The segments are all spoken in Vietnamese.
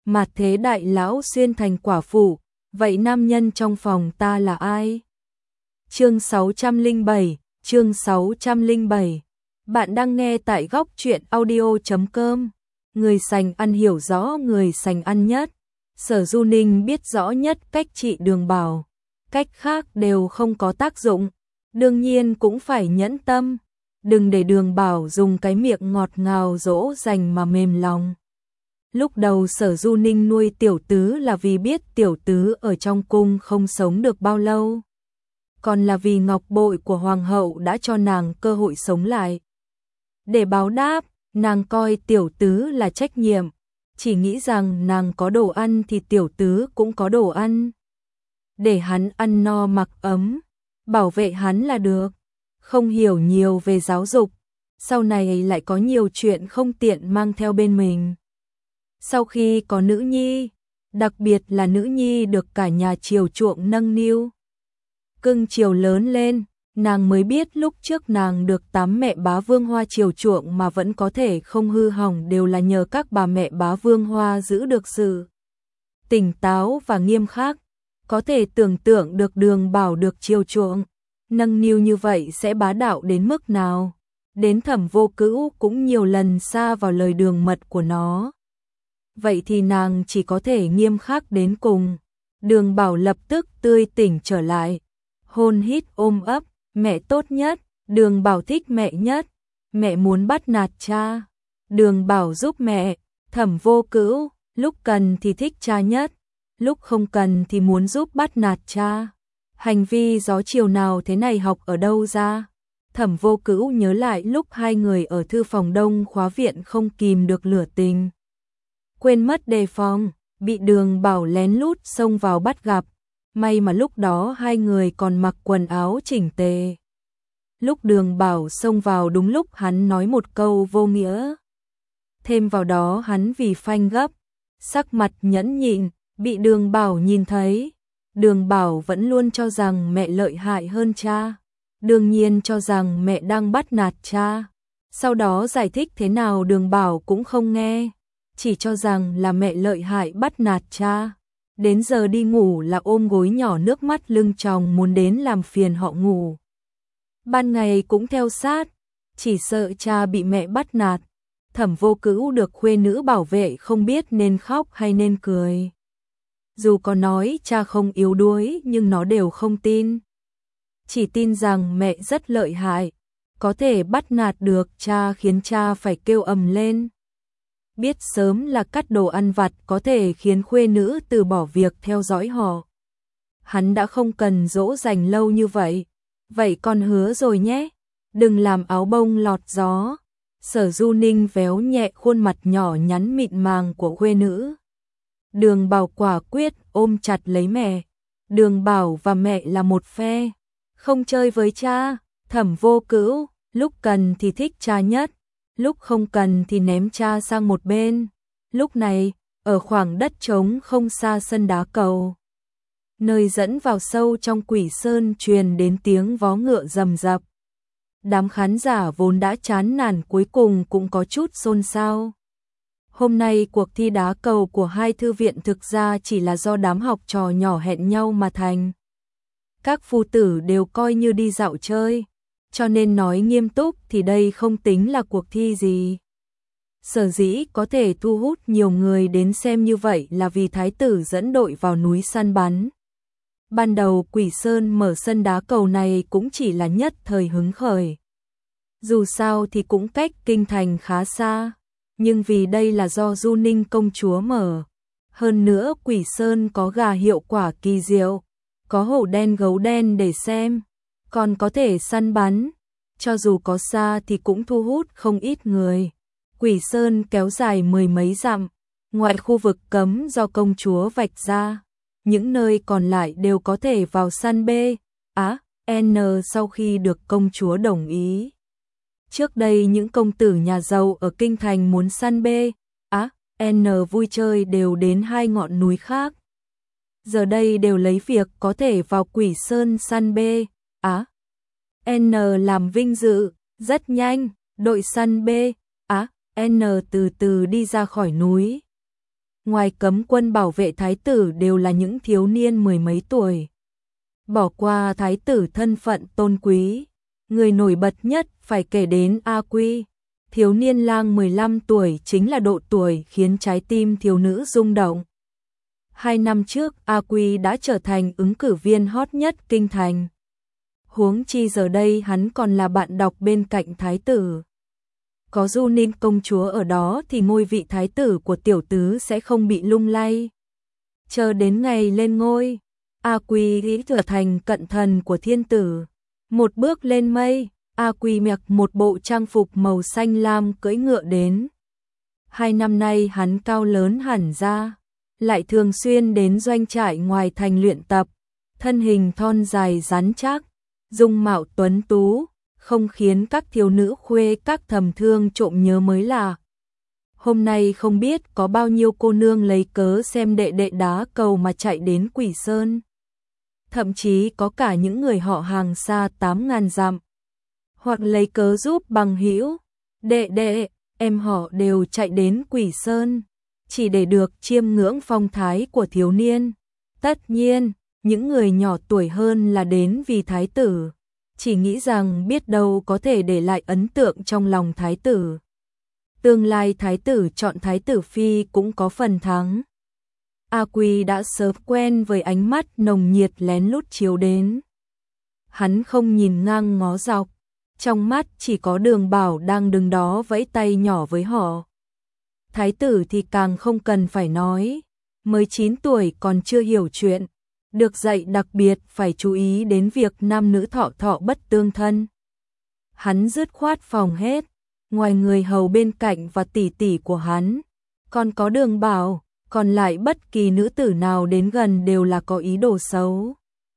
mà thế đại lão xuyên thành quả phụ, vậy nam nhân trong phòng ta là ai? Chương 607. Bạn đang nghe tại góc truyện audio.com. Người sành ăn hiểu rõ người sành ăn nhất. Sở Du Ninh biết rõ nhất cách trị Đường Bảo, cách khác đều không có tác dụng, đương nhiên cũng phải nhẫn tâm, đừng để Đường Bảo dùng cái miệng ngọt ngào dỗ dành mà mềm lòng. Lúc đầu Sở Du Ninh nuôi Tiểu Tứ là vì biết Tiểu Tứ ở trong cung không sống được bao lâu, còn là vì ngọc bội của hoàng hậu đã cho nàng cơ hội sống lại. Để báo đáp, nàng coi Tiểu Tứ là trách nhiệm, chỉ nghĩ rằng nàng có đồ ăn thì Tiểu Tứ cũng có đồ ăn. Để hắn ăn no mặc ấm, bảo vệ hắn là được, không hiểu nhiều về giáo dục, sau này lại có nhiều chuyện không tiện mang theo bên mình. Sau khi có nữ nhi, đặc biệt là nữ nhi được cả nhà chiều chuộng nâng niu, cưng chiều lớn lên, nàng mới biết lúc trước nàng được 8 mẹ bá Vương Hoa chiều chuộng mà vẫn có thể không hư hỏng đều là nhờ các bà mẹ bá Vương Hoa giữ được sự tỉnh táo và nghiêm khắc. Có thể tưởng tượng được Đường Bảo được chiều chuộng, nâng niu như vậy sẽ bá đạo đến mức nào. Đến Thẩm Vô Cữu cũng nhiều lần sa vào lời đường mật của nó. Vậy thì nàng chỉ có thể nghiêm khắc đến cùng. Đường Bảo lập tức tươi tỉnh trở lại, hôn hít ôm ấp, mẹ tốt nhất, Đường Bảo thích mẹ nhất, mẹ muốn bắt nạt cha, Đường Bảo giúp mẹ, Thẩm Vô Cữu, lúc cần thì thích cha nhất, lúc không cần thì muốn giúp bắt nạt cha. Hành vi gió chiều nào thế này học ở đâu ra? Thẩm Vô Cữu nhớ lại lúc hai người ở thư phòng đông khóa viện không kìm được lửa tình. Quên mất đề phòng, bị Đường Bảo lén lút xông vào bắt gặp. May mà lúc đó hai người còn mặc quần áo chỉnh tề. Lúc Đường Bảo xông vào đúng lúc hắn nói một câu vô nghĩa. Thêm vào đó hắn vì phanh gấp, sắc mặt nhẫn nhịn, bị Đường Bảo nhìn thấy. Đường Bảo vẫn luôn cho rằng mẹ lợi hại hơn cha, đương nhiên cho rằng mẹ đang bắt nạt cha. Sau đó giải thích thế nào Đường Bảo cũng không nghe, chỉ cho rằng là mẹ lợi hại bắt nạt cha. Đến giờ đi ngủ là ôm gối nhỏ nước mắt lưng tròng muốn đến làm phiền họ ngủ. Ban ngày cũng theo sát, chỉ sợ cha bị mẹ bắt nạt. Thẩm Vô Cữu được khuê nữ bảo vệ không biết nên khóc hay nên cười. Dù có nói cha không yếu đuối nhưng nó đều không tin. Chỉ tin rằng mẹ rất lợi hại, có thể bắt nạt được cha khiến cha phải kêu ầm lên. Biết sớm là cắt đồ ăn vặt có thể khiến khuê nữ từ bỏ việc theo dõi họ. Hắn đã không cần dỗ dành lâu như vậy. Vậy con hứa rồi nhé, đừng làm áo bông lọt gió. Sở Du Ninh véo nhẹ khuôn mặt nhỏ nhắn mịn màng của khuê nữ. Đường Bảo quả quyết ôm chặt lấy mẹ. Đường Bảo và mẹ là một phe, không chơi với cha. Thẩm Vô Cữu, lúc cần thì thích cha nhất, lúc không cần thì ném cha sang một bên. Lúc này, ở khoảng đất trống không xa sân đá cầu, nơi dẫn vào sâu trong Quỷ Sơn truyền đến tiếng vó ngựa rầm rập. Đám khán giả vốn đã chán nản cuối cùng cũng có chút xôn xao. Hôm nay cuộc thi đá cầu của hai thư viện thực ra chỉ là do đám học trò nhỏ hẹn nhau mà thành. Các phu tử đều coi như đi dạo chơi, cho nên nói nghiêm túc thì đây không tính là cuộc thi gì. Sở dĩ có thể thu hút nhiều người đến xem như vậy là vì thái tử dẫn đội vào núi săn bắn. Ban đầu Quỷ Sơn mở sân đá cầu này cũng chỉ là nhất thời hứng khởi. Dù sao thì cũng cách kinh thành khá xa, nhưng vì đây là do Du Ninh công chúa mở. Hơn nữa Quỷ Sơn có gà hiệu quả kỳ diệu, có hổ đen gấu đen để xem, còn có thể săn bắn, cho dù có xa thì cũng thu hút không ít người. Quỷ Sơn kéo dài mười mấy dặm, ngoại khu vực cấm do công chúa vạch ra, những nơi còn lại đều có thể vào săn B, A, N sau khi được công chúa đồng ý. Trước đây những công tử nhà giàu ở kinh thành muốn săn B, A, N vui chơi đều đến hai ngọn núi khác. Giờ đây đều lấy việc có thể vào Quỷ Sơn săn B, A, N làm vinh dự. Rất nhanh, đội săn B, A, N từ từ đi ra khỏi núi. ngoài cấm quân bảo vệ thái tử đều là những thiếu niên mười mấy tuổi. Bỏ qua thái tử thân phận tôn quý, người nổi bật nhất phải kể đến A Quy. Thiếu niên lang 15 tuổi chính là độ tuổi khiến trái tim thiếu nữ rung động. 2 năm trước, A Quy đã trở thành ứng cử viên hot nhất kinh thành. Huống chi giờ đây hắn còn là bạn đọc bên cạnh thái tử. Có Du Ninh công chúa ở đó thì ngôi vị thái tử của tiểu tứ sẽ không bị lung lay. Chờ đến ngày lên ngôi, A Quy nghĩ trở thành cận thần của thiên tử. Một bước lên mây, A Quy mặc một bộ trang phục màu xanh lam cưỡi ngựa đến. 2 năm nay hắn cao lớn hẳn ra, lại thường xuyên đến doanh trại ngoài thành luyện tập, thân hình thon dài rắn chắc, dung mạo tuấn tú, không khiến các thiếu nữ khuê các thầm thương trộm nhớ mới lạ. Hôm nay không biết có bao nhiêu cô nương lấy cớ xem đệ đệ đá cầu mà chạy đến Quỷ Sơn. Thậm chí có cả những người họ hàng xa 8.000 dặm, hoặc lấy cớ giúp bằng hữu, đệ đệ, em họ đều chạy đến Quỷ Sơn, chỉ để được chiêm ngưỡng phong thái của thiếu niên. Tất nhiên, những người nhỏ tuổi hơn là đến vì thái tử, chỉ nghĩ rằng biết đâu có thể để lại ấn tượng trong lòng thái tử. Tương lai thái tử chọn thái tử phi cũng có phần thắng. A Quy đã sớm quen với ánh mắt nồng nhiệt lén lút chiếu đến. Hắn không nhìn ngang ngó dọc, trong mắt chỉ có Đường Bảo đang đứng đó vẫy tay nhỏ với họ. Thái tử thì càng không cần phải nói, mới 9 tuổi còn chưa hiểu chuyện, được dạy đặc biệt phải chú ý đến việc nam nữ thọ thọ bất tương thân. Hắn dứt khoát phòng hết, ngoài người hầu bên cạnh và tỷ tỷ của hắn, còn có Đường Bảo, còn lại bất kỳ nữ tử nào đến gần đều là có ý đồ xấu.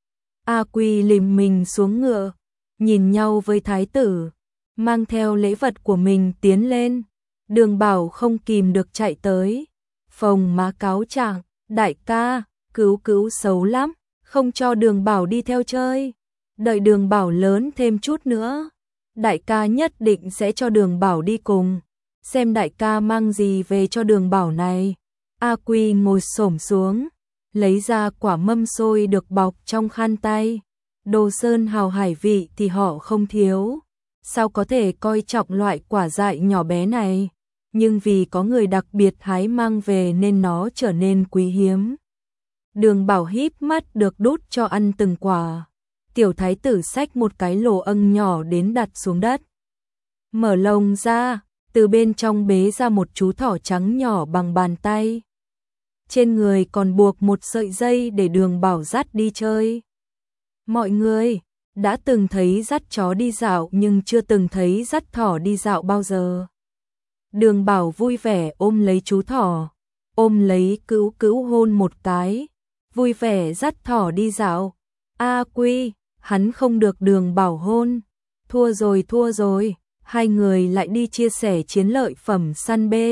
A Quy lìm mình xuống ngựa, nhìn nhau với thái tử, mang theo lễ vật của mình tiến lên. Đường Bảo không kìm được chạy tới, phồng má cáo trạng, đại ca, cứu xấu lắm, không cho Đường Bảo đi theo chơi. Đợi Đường Bảo lớn thêm chút nữa, đại ca nhất định sẽ cho Đường Bảo đi cùng, xem đại ca mang gì về cho Đường Bảo này. A Quy ngồi xổm xuống, lấy ra quả mâm xôi được bọc trong khăn tay. Đồ sơn hào hải vị thì họ không thiếu, sao có thể coi trọng loại quả dại nhỏ bé này, nhưng vì có người đặc biệt hái mang về nên nó trở nên quý hiếm. Đường Bảo híp mắt được đút cho ăn từng quả. Tiểu thái tử xách một cái lồ âng nhỏ đến đặt xuống đất. Mở lồng ra, từ bên trong bế ra một chú thỏ trắng nhỏ bằng bàn tay. Trên người còn buộc một sợi dây để Đường Bảo dắt đi chơi. Mọi người đã từng thấy dắt chó đi dạo nhưng chưa từng thấy dắt thỏ đi dạo bao giờ. Đường Bảo vui vẻ ôm lấy chú thỏ, ôm lấy Cữu hôn một cái, vui vẻ dắt thỏ đi dạo. A Quy, hắn không được Đường Bảo hôn. Thua rồi, hai người lại đi chia sẻ chiến lợi phẩm săn B.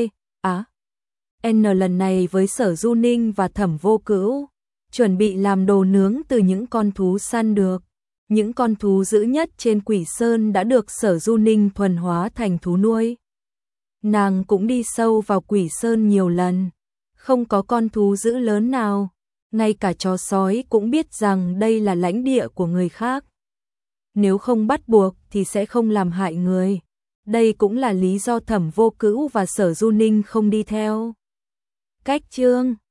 N lần này với Sở Du Ninh và Thẩm Vô Cữu, chuẩn bị làm đồ nướng từ những con thú săn được. Những con thú dữ nhất trên Quỷ Sơn đã được Sở Du Ninh thuần hóa thành thú nuôi. Nàng cũng đi sâu vào Quỷ Sơn nhiều lần, không có con thú dữ lớn nào, ngay cả chó sói cũng biết rằng đây là lãnh địa của người khác. Nếu không bắt buộc thì sẽ không làm hại người. Đây cũng là lý do Thẩm Vô Cữu và Sở Du Ninh không đi theo. Cách chương